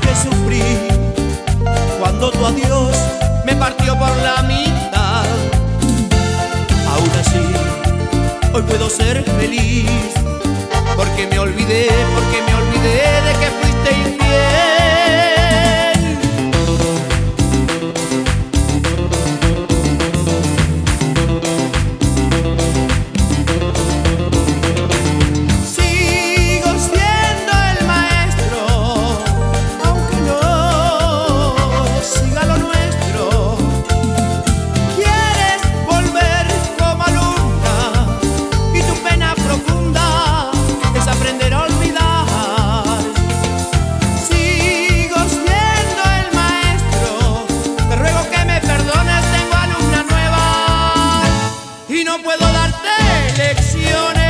que sufrí cuando tu adiós me partió por la mitad. Aún así, hoy puedo ser feliz porque me olvidé de que fuiste infiel. Sigo siendo el maestro, aunque no siga lo nuestro. Quieres volver como alumna y tu pena profunda es aprender a olvidar. Sigo siendo el maestro, te ruego que me perdones, tengo alumna nueva y no puedo darte lecciones.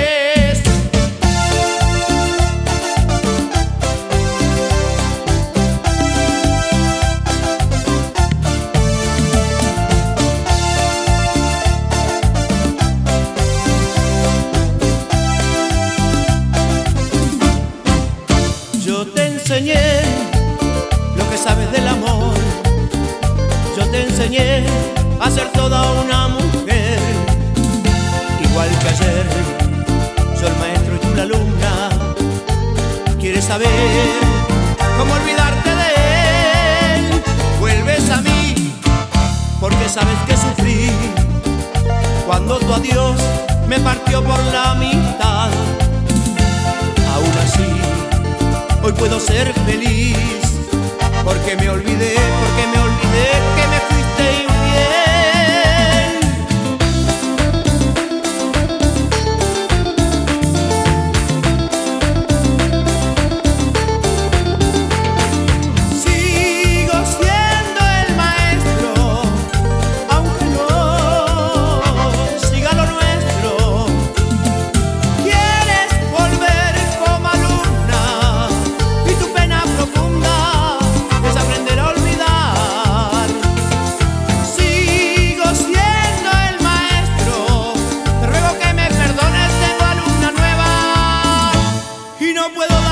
Yo te enseñé lo que sabes del amor. Yo te enseñé a ser toda una mujer. Igual que ayer, soy el maestro y tú la alumna. ¿Quieres saber cómo olvidarte de él? Vuelves a mí porque sabes que sufrí cuando tu adiós me partió por la mitad. Aún así, hoy puedo ser feliz porque me olvidé que me fuiste infiel. Sigo siendo el maestro, aunque no siga lo nuestro. Quieres volver como alumna y tu pena profunda es aprender a olvidar. Sigo siendo el maestro, te ruego que me perdones, tengo alumna nueva y no puedo